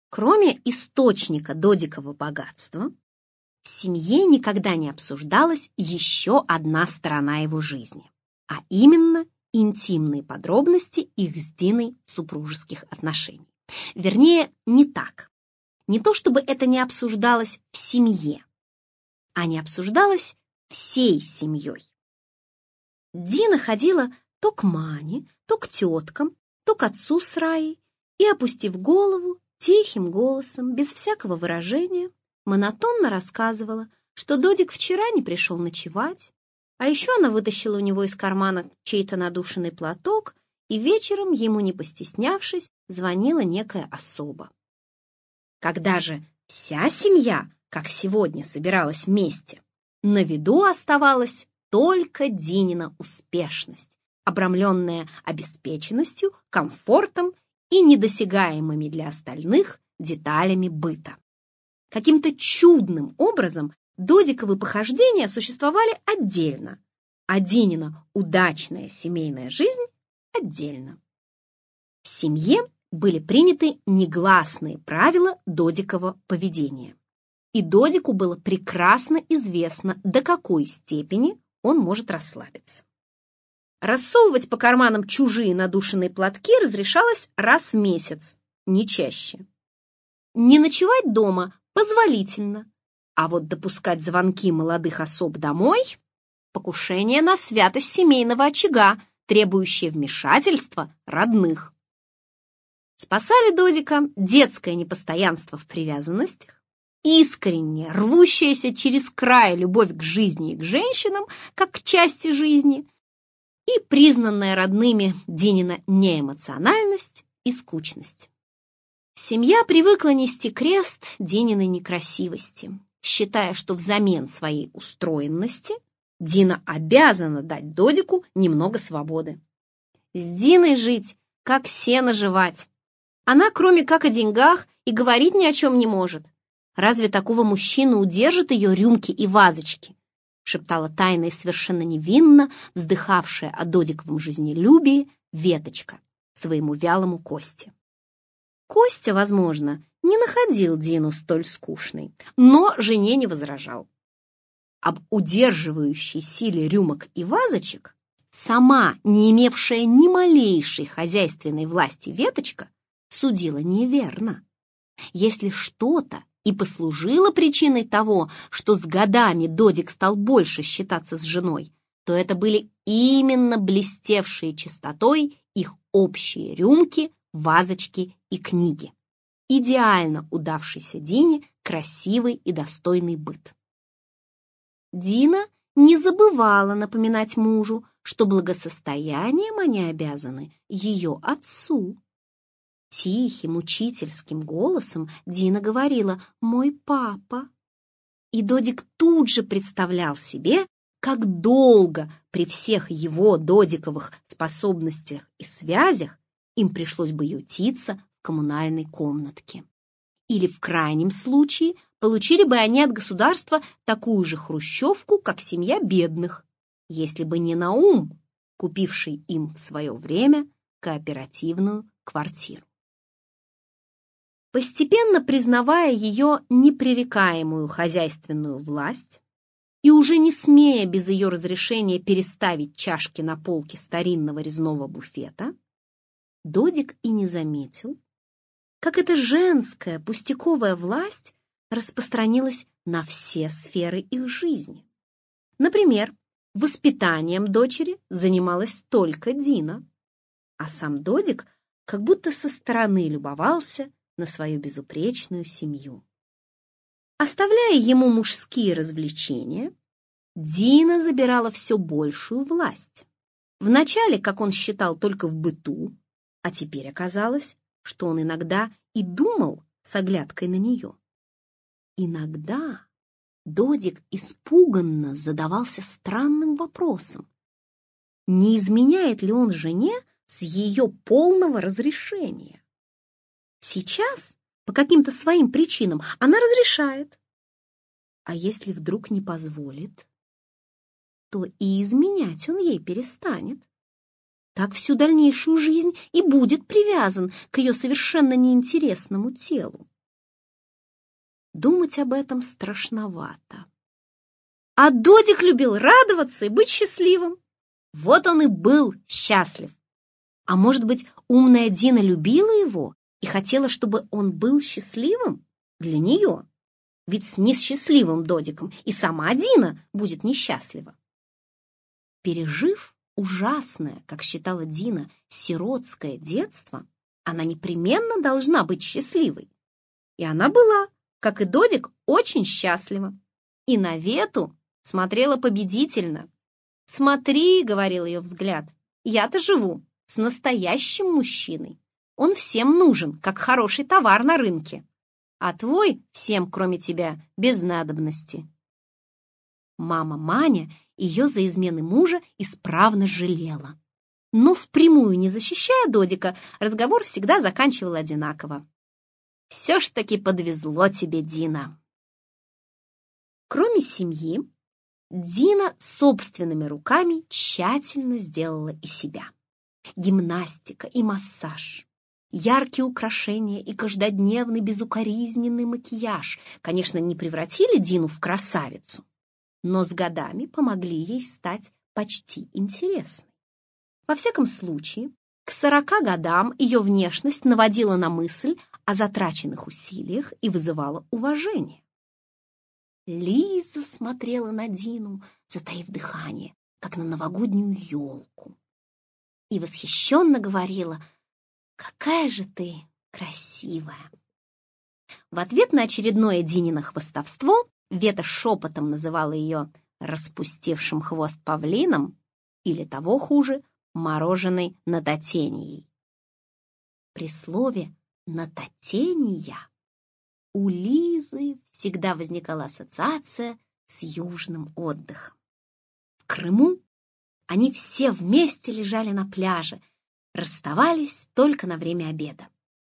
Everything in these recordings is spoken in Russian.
Кроме источника Додикова богатства, в семье никогда не обсуждалась еще одна сторона его жизни, а именно интимные подробности их с Диной супружеских отношений. Вернее, не так. Не то чтобы это не обсуждалось в семье, а не обсуждалось всей семьей. Дина ходила то к Мане, то к теткам, то к отцу с Раей и, опустив голову, тихим голосом, без всякого выражения, монотонно рассказывала, что Додик вчера не пришел ночевать, а еще она вытащила у него из кармана чей-то надушенный платок и вечером, ему не постеснявшись, звонила некая особа. Когда же вся семья, как сегодня, собиралась вместе, на виду оставалась только Динина успешность, обрамленная обеспеченностью, комфортом и недосягаемыми для остальных деталями быта. Каким-то чудным образом Додиковы похождения существовали отдельно, а Динина удачная семейная жизнь отдельно. В семье были приняты негласные правила Додикова поведения, и Додику было прекрасно известно, до какой степени он может расслабиться. Рассовывать по карманам чужие надушенные платки разрешалось раз в месяц, не чаще. Не ночевать дома позволительно, а вот допускать звонки молодых особ домой – покушение на святость семейного очага, требующее вмешательства родных. Спасали Додика детское непостоянство в привязанностях, искренняя, рвущаяся через край любовь к жизни и к женщинам, как к части жизни, и признанная родными Динина неэмоциональность и скучность. Семья привыкла нести крест Дининой некрасивости, считая, что взамен своей устроенности Дина обязана дать Додику немного свободы. С Диной жить, как сено жевать. Она, кроме как о деньгах, и говорить ни о чем не может. Разве такого мужчину удержат ее рюмки и вазочки? Шептала тайно и совершенно невинно, вздыхавшая о Додиковом жизнелюбии Веточка своему вялому Косте. Костя, возможно, не находил Дину столь скучной, но жене не возражал. Об удерживающей силе рюмок и вазочек сама, не имевшая ни малейшей хозяйственной власти Веточка, судила неверно. Если что-то и послужило причиной того, что с годами Додик стал больше считаться с женой, то это были именно блестевшие чистотой их общие рюмки, вазочки и книги. Идеально удавшийся Дине красивый и достойный быт. Дина не забывала напоминать мужу, что благосостоянием они обязаны ее отцу. Тихим, учительским голосом Дина говорила «мой папа». И Додик тут же представлял себе, как долго при всех его Додиковых способностях и связях им пришлось бы ютиться в коммунальной комнатке. Или в крайнем случае получили бы они от государства такую же хрущевку, как семья бедных, если бы не Наум, купивший им в свое время кооперативную квартиру. Постепенно признавая ее непререкаемую хозяйственную власть и уже не смея без ее разрешения переставить чашки на полке старинного резного буфета, Додик и не заметил, как эта женская пустяковая власть распространилась на все сферы их жизни. Например, воспитанием дочери занималась только Дина, а сам Додик как будто со стороны любовался на свою безупречную семью. Оставляя ему мужские развлечения, Дина забирала все большую власть. Вначале, как он считал, только в быту, а теперь оказалось, что он иногда и думал с оглядкой на нее. Иногда Додик испуганно задавался странным вопросом: не изменяет ли он жене с ее полного разрешения? Сейчас, по каким-то своим причинам, она разрешает. А если вдруг не позволит, то и изменять он ей перестанет. Так всю дальнейшую жизнь и будет привязан к ее совершенно неинтересному телу. думать об этом страшновато. А Додик любил радоваться и быть счастливым. Вот он и был счастлив. А может быть, умная Дина любила его и хотела, чтобы он был счастливым для нее? Ведь с несчастливым Додиком и сама Дина будет несчастлива. Пережив ужасное, как считала Дина, сиротское детство, она непременно должна быть счастливой. И она была, как и Додик, очень счастлива. И на Вету смотрела победительно. «Смотри», — говорил ее взгляд, — «я-то живу с настоящим мужчиной. Он всем нужен, как хороший товар на рынке. А твой всем, кроме тебя, без надобности». Мама Маня ее за измены мужа исправно жалела. Но впрямую не защищая Додика, разговор всегда заканчивал одинаково. «Все ж таки подвезло тебе, Дина». Кроме семьи, Дина собственными руками тщательно сделала и себя. Гимнастика и массаж, яркие украшения и каждодневный безукоризненный макияж, конечно, не превратили Дину в красавицу, но с годами помогли ей стать почти интересной. Во всяком случае, к 40 годам ее внешность наводила на мысль о затраченных усилиях и вызывала уважение. Лиза смотрела на Дину, затаив дыхание, как на новогоднюю елку, и восхищенно говорила: «Какая же ты красивая!» В ответ на очередное Динино хвастовство Вета шепотом называла ее распустившим хвост павлином или, того хуже, мороженой нататенией. При слове «нататения» у Лизы всегда возникала ассоциация с южным отдыхом. В Крыму они все вместе лежали на пляже, расставались только на время обеда.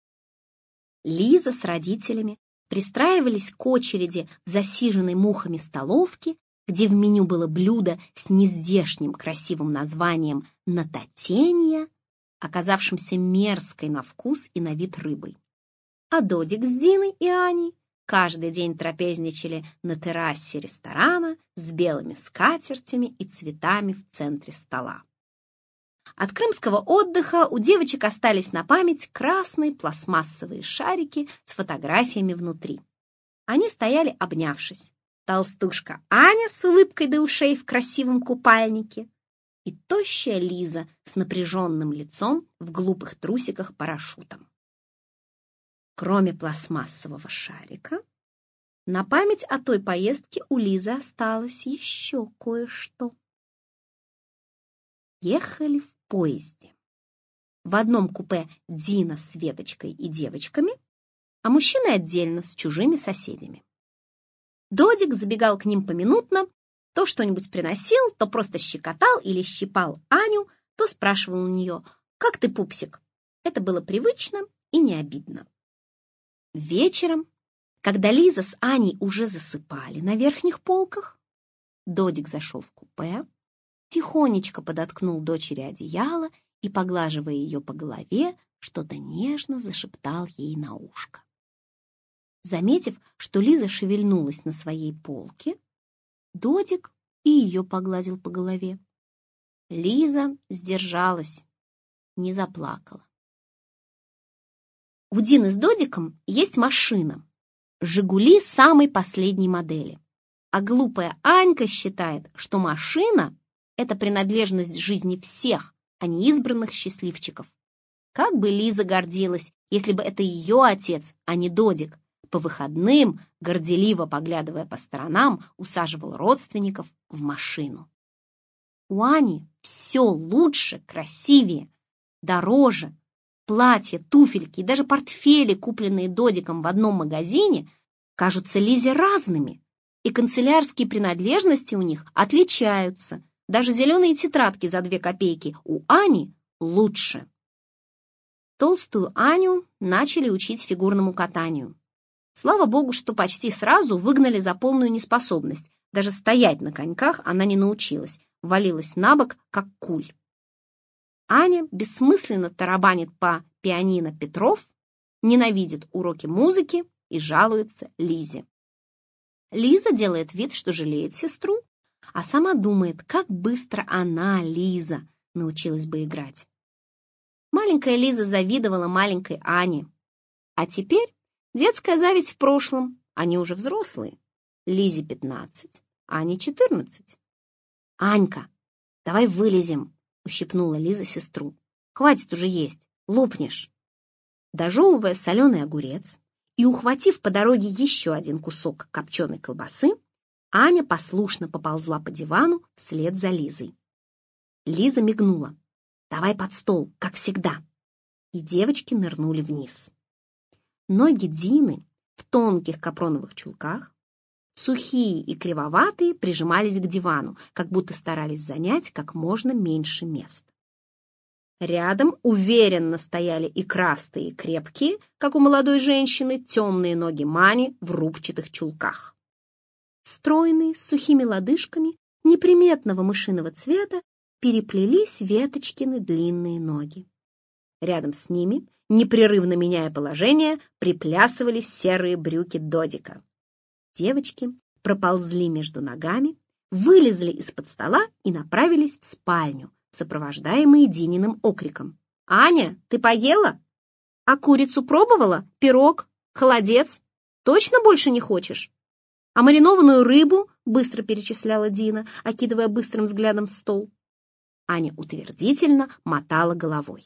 Лиза с родителями пристраивались к очереди в засиженной мухами столовке, где в меню было блюдо с нездешним красивым названием «нататения», оказавшимся мерзкой на вкус и на вид рыбой. А Додик с Диной и Аней каждый день трапезничали на террасе ресторана с белыми скатертями и цветами в центре стола. От крымского отдыха у девочек остались на память красные пластмассовые шарики с фотографиями внутри. Они стояли, обнявшись. Толстушка Аня с улыбкой до ушей в красивом купальнике и тощая Лиза с напряженным лицом в глупых трусиках-парашютом. Кроме пластмассового шарика, на память о той поездке у Лизы осталось еще кое-что. Ехали в поезде. В одном купе Дина с Веточкой и девочками, а мужчины отдельно с чужими соседями. Додик забегал к ним поминутно, то что-нибудь приносил, то просто щекотал или щипал Аню, то спрашивал у нее: «Как ты, пупсик?» Это было привычно и не обидно. Вечером, когда Лиза с Аней уже засыпали на верхних полках, Додик зашел в купе, тихонечко подоткнул дочери одеяло и, поглаживая ее по голове, что-то нежно зашептал ей на ушко. Заметив, что Лиза шевельнулась на своей полке, Додик и ее погладил по голове. Лиза сдержалась, не заплакала. У Дины с Додиком есть машина «Жигули» самой последней модели. А глупая Анька считает, что машина — это принадлежность жизни всех, а не избранных счастливчиков. Как бы Лиза гордилась, если бы это ее отец, а не Додик, по выходным, горделиво поглядывая по сторонам, усаживал родственников в машину. У Ани все лучше, красивее, дороже. Платья, туфельки и даже портфели, купленные Додиком в одном магазине, кажутся Лизе разными, и канцелярские принадлежности у них отличаются. Даже зеленые тетрадки за 2 копейки у Ани лучше. Толстую Аню начали учить фигурному катанию. Слава богу, что почти сразу выгнали за полную неспособность. Даже стоять на коньках она не научилась, валилась на бок, как куль. Аня бессмысленно тарабанит по пианино Петров, ненавидит уроки музыки и жалуется Лизе. Лиза делает вид, что жалеет сестру, а сама думает, как быстро она, Лиза, научилась бы играть. Маленькая Лиза завидовала маленькой Ане. А теперь детская зависть в прошлом, они уже взрослые. Лизе 15, Ане 14. «Анька, давай вылезем», — ущипнула Лиза сестру. «Хватит уже есть, лопнешь». Дожевывая соленый огурец и ухватив по дороге еще один кусок копченой колбасы, Аня послушно поползла по дивану вслед за Лизой. Лиза мигнула. «Давай под стол, как всегда». И девочки нырнули вниз. Ноги Дины в тонких капроновых чулках, сухие и кривоватые, прижимались к дивану, как будто старались занять как можно меньше места. Рядом уверенно стояли и крастые, и крепкие, как у молодой женщины, темные ноги Мани в рубчатых чулках. Стройные, с сухими лодыжками, неприметного мышиного цвета, переплелись Веточкины длинные ноги. Рядом с ними, непрерывно меняя положение, приплясывались серые брюки Додика. Девочки проползли между ногами, вылезли из-под стола и направились в спальню, сопровождаемые Дининым окриком. «Аня, ты поела? А курицу пробовала? Пирог? Холодец? Точно больше не хочешь? А маринованную рыбу?» — быстро перечисляла Дина, окидывая быстрым взглядом стол. Аня утвердительно мотала головой.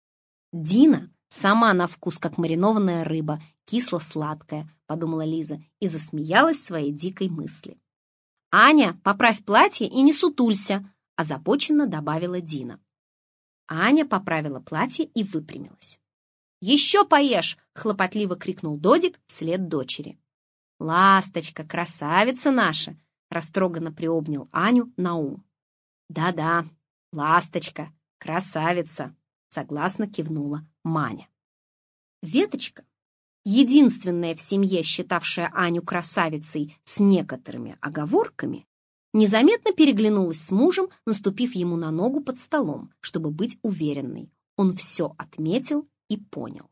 «Дина сама на вкус, как маринованная рыба, кисло-сладкая», — подумала Лиза и засмеялась своей дикой мысли. «Аня, поправь платье и не сутулься», — озабоченно добавила Дина. Аня поправила платье и выпрямилась. «Еще поешь!» — хлопотливо крикнул Додик вслед дочери. «Ласточка, красавица наша!» — растроганно приобнял Аню Наум. «Да-да, ласточка, красавица!» — согласно кивнула Маня. Веточка, единственная в семье, считавшая Аню красавицей с некоторыми оговорками, незаметно переглянулась с мужем, наступив ему на ногу под столом, чтобы быть уверенной. Он все отметил и понял.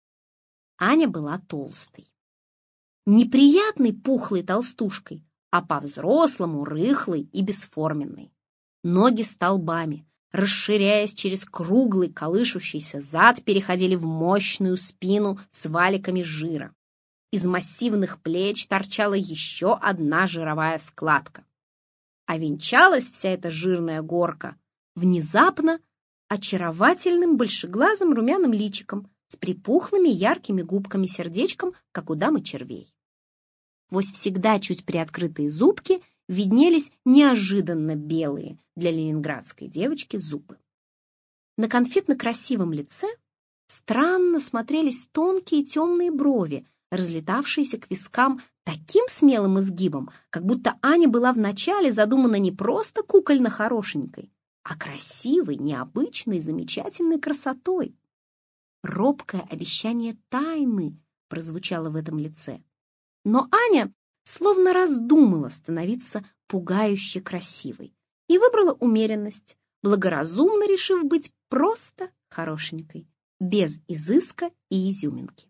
Аня была толстой. Неприятной пухлой толстушкой, а по-взрослому рыхлой и бесформенной. Ноги столбами, расширяясь через круглый колышущийся зад, переходили в мощную спину с валиками жира. Из массивных плеч торчала еще одна жировая складка. А венчалась вся эта жирная горка внезапно очаровательным большеглазым румяным личиком с припухлыми яркими губками-сердечком, как у дамы червей. Вось всегда чуть приоткрытые зубки виднелись неожиданно белые для ленинградской девочки зубы. На конфетно-красивом лице странно смотрелись тонкие темные брови, разлетавшиеся к вискам таким смелым изгибом, как будто Аня была вначале задумана не просто кукольно-хорошенькой, а красивой, необычной, замечательной красотой. Робкое обещание тайны прозвучало в этом лице. Но Аня словно раздумала становиться пугающе красивой и выбрала умеренность, благоразумно решив быть просто хорошенькой, без изыска и изюминки.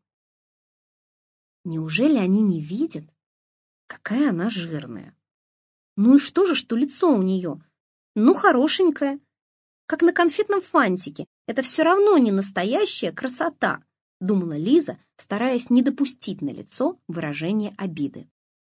Неужели они не видят, какая она жирная? Ну и что же, что лицо у нее? Ну, хорошенькое, как на конфетном фантике. Это все равно не настоящая красота, думала Лиза, стараясь не допустить на лицо выражение обиды.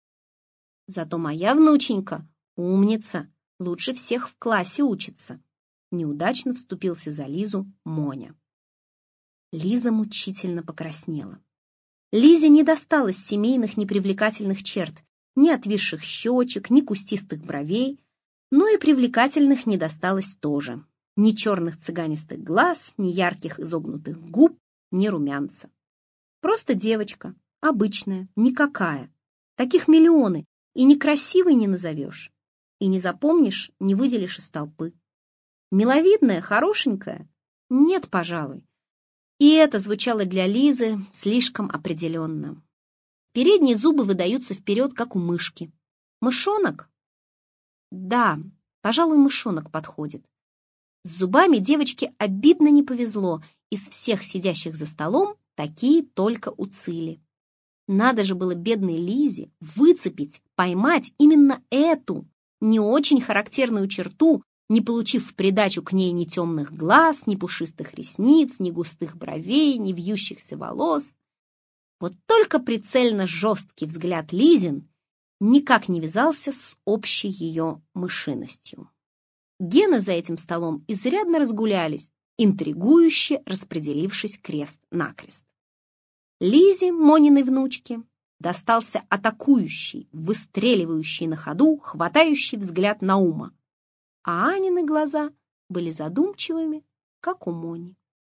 Зато моя внученька умница, лучше всех в классе учится. Неудачно вступился за Лизу Моня. Лиза мучительно покраснела. Лизе не досталось семейных непривлекательных черт, ни отвисших щечек, ни кустистых бровей, но и привлекательных не досталось тоже. Ни черных цыганистых глаз, ни ярких изогнутых губ, ни румянца. Просто девочка, обычная, никакая. Таких миллионы, и некрасивой не назовешь, и не запомнишь, не выделишь из толпы. Миловидная, хорошенькая? Нет, пожалуй. И это звучало для Лизы слишком определенно. Передние зубы выдаются вперед, как у мышки. Мышонок? Да, пожалуй, мышонок подходит. С зубами девочке обидно не повезло. Из всех сидящих за столом такие только у Цили. Надо же было бедной Лизе выцепить, поймать именно эту не очень характерную черту, не получив в придачу к ней ни темных глаз, ни пушистых ресниц, ни густых бровей, ни вьющихся волос. Вот только прицельно жесткий взгляд Лизин никак не вязался с общей ее мышиностью. Гены за этим столом изрядно разгулялись, интригующе распределившись крест-накрест. Лизе, Мониной внучке, достался атакующий, выстреливающий на ходу, хватающий взгляд Наума, а Анины глаза были задумчивыми, как у Мони.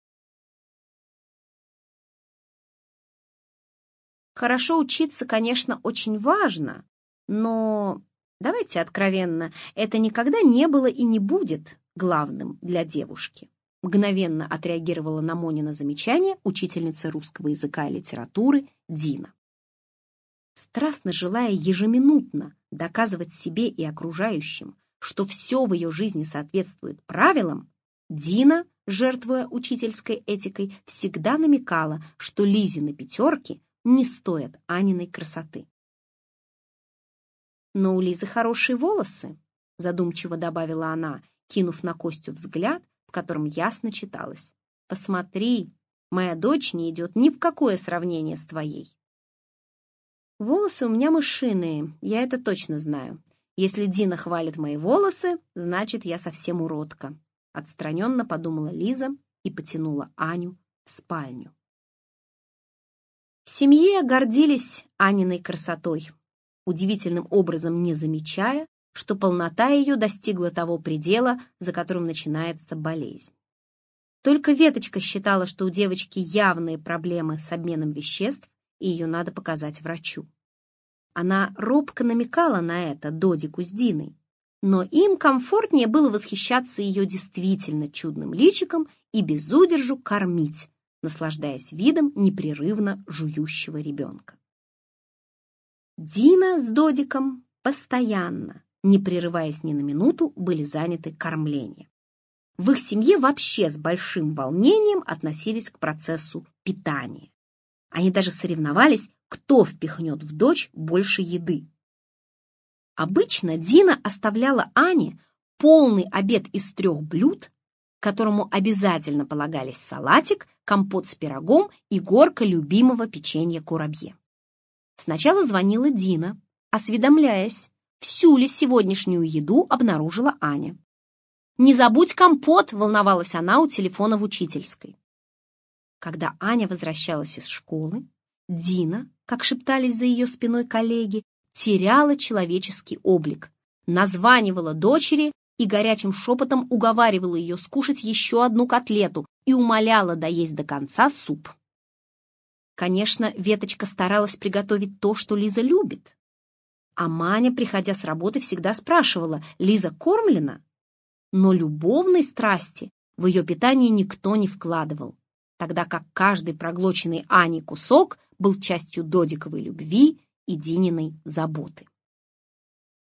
Хорошо учиться, конечно, очень важно, но, давайте откровенно, это никогда не было и не будет главным для девушки. Мгновенно отреагировала на Монина замечание учительница русского языка и литературы Дина. Страстно желая ежеминутно доказывать себе и окружающим, что все в ее жизни соответствует правилам, Дина, жертвуя учительской этикой, всегда намекала, что Лизины пятерки не стоят Аниной красоты. «Но у Лизы хорошие волосы», задумчиво добавила она, кинув на Костю взгляд, в котором ясно читалось: «Посмотри, моя дочь не идет ни в какое сравнение с твоей». «Волосы у меня мышиные, я это точно знаю. Если Дина хвалит мои волосы, значит, я совсем уродка», отстраненно подумала Лиза и потянула Аню в спальню. В семье гордились Аниной красотой, удивительным образом не замечая, что полнота ее достигла того предела, за которым начинается болезнь. Только Веточка считала, что у девочки явные проблемы с обменом веществ, и ее надо показать врачу. Она робко намекала на это Додику с Диной, но им комфортнее было восхищаться ее действительно чудным личиком и без удержу кормить, наслаждаясь видом непрерывно жующего ребенка. Дина с Додиком постоянно, не прерываясь ни на минуту, были заняты кормлением. В их семье вообще с большим волнением относились к процессу питания. Они даже соревновались, кто впихнет в дочь больше еды. Обычно Дина оставляла Ане полный обед из 3 блюд, к которому обязательно полагались салатик, компот с пирогом и горка любимого печенья курабье. Сначала звонила Дина, осведомляясь, всю ли сегодняшнюю еду обнаружила Аня. «Не забудь компот!» — волновалась она у телефона в учительской. Когда Аня возвращалась из школы, Дина, как шептались за ее спиной коллеги, теряла человеческий облик, названивала дочери и горячим шепотом уговаривала ее скушать еще одну котлету и умоляла доесть до конца суп. Конечно, Веточка старалась приготовить то, что Лиза любит. А Маня, приходя с работы, всегда спрашивала: «Лиза кормлена?» Но любовной страсти в ее питание никто не вкладывал, тогда как каждый проглоченный Аней кусок был частью Додиковой любви и Дининой заботы.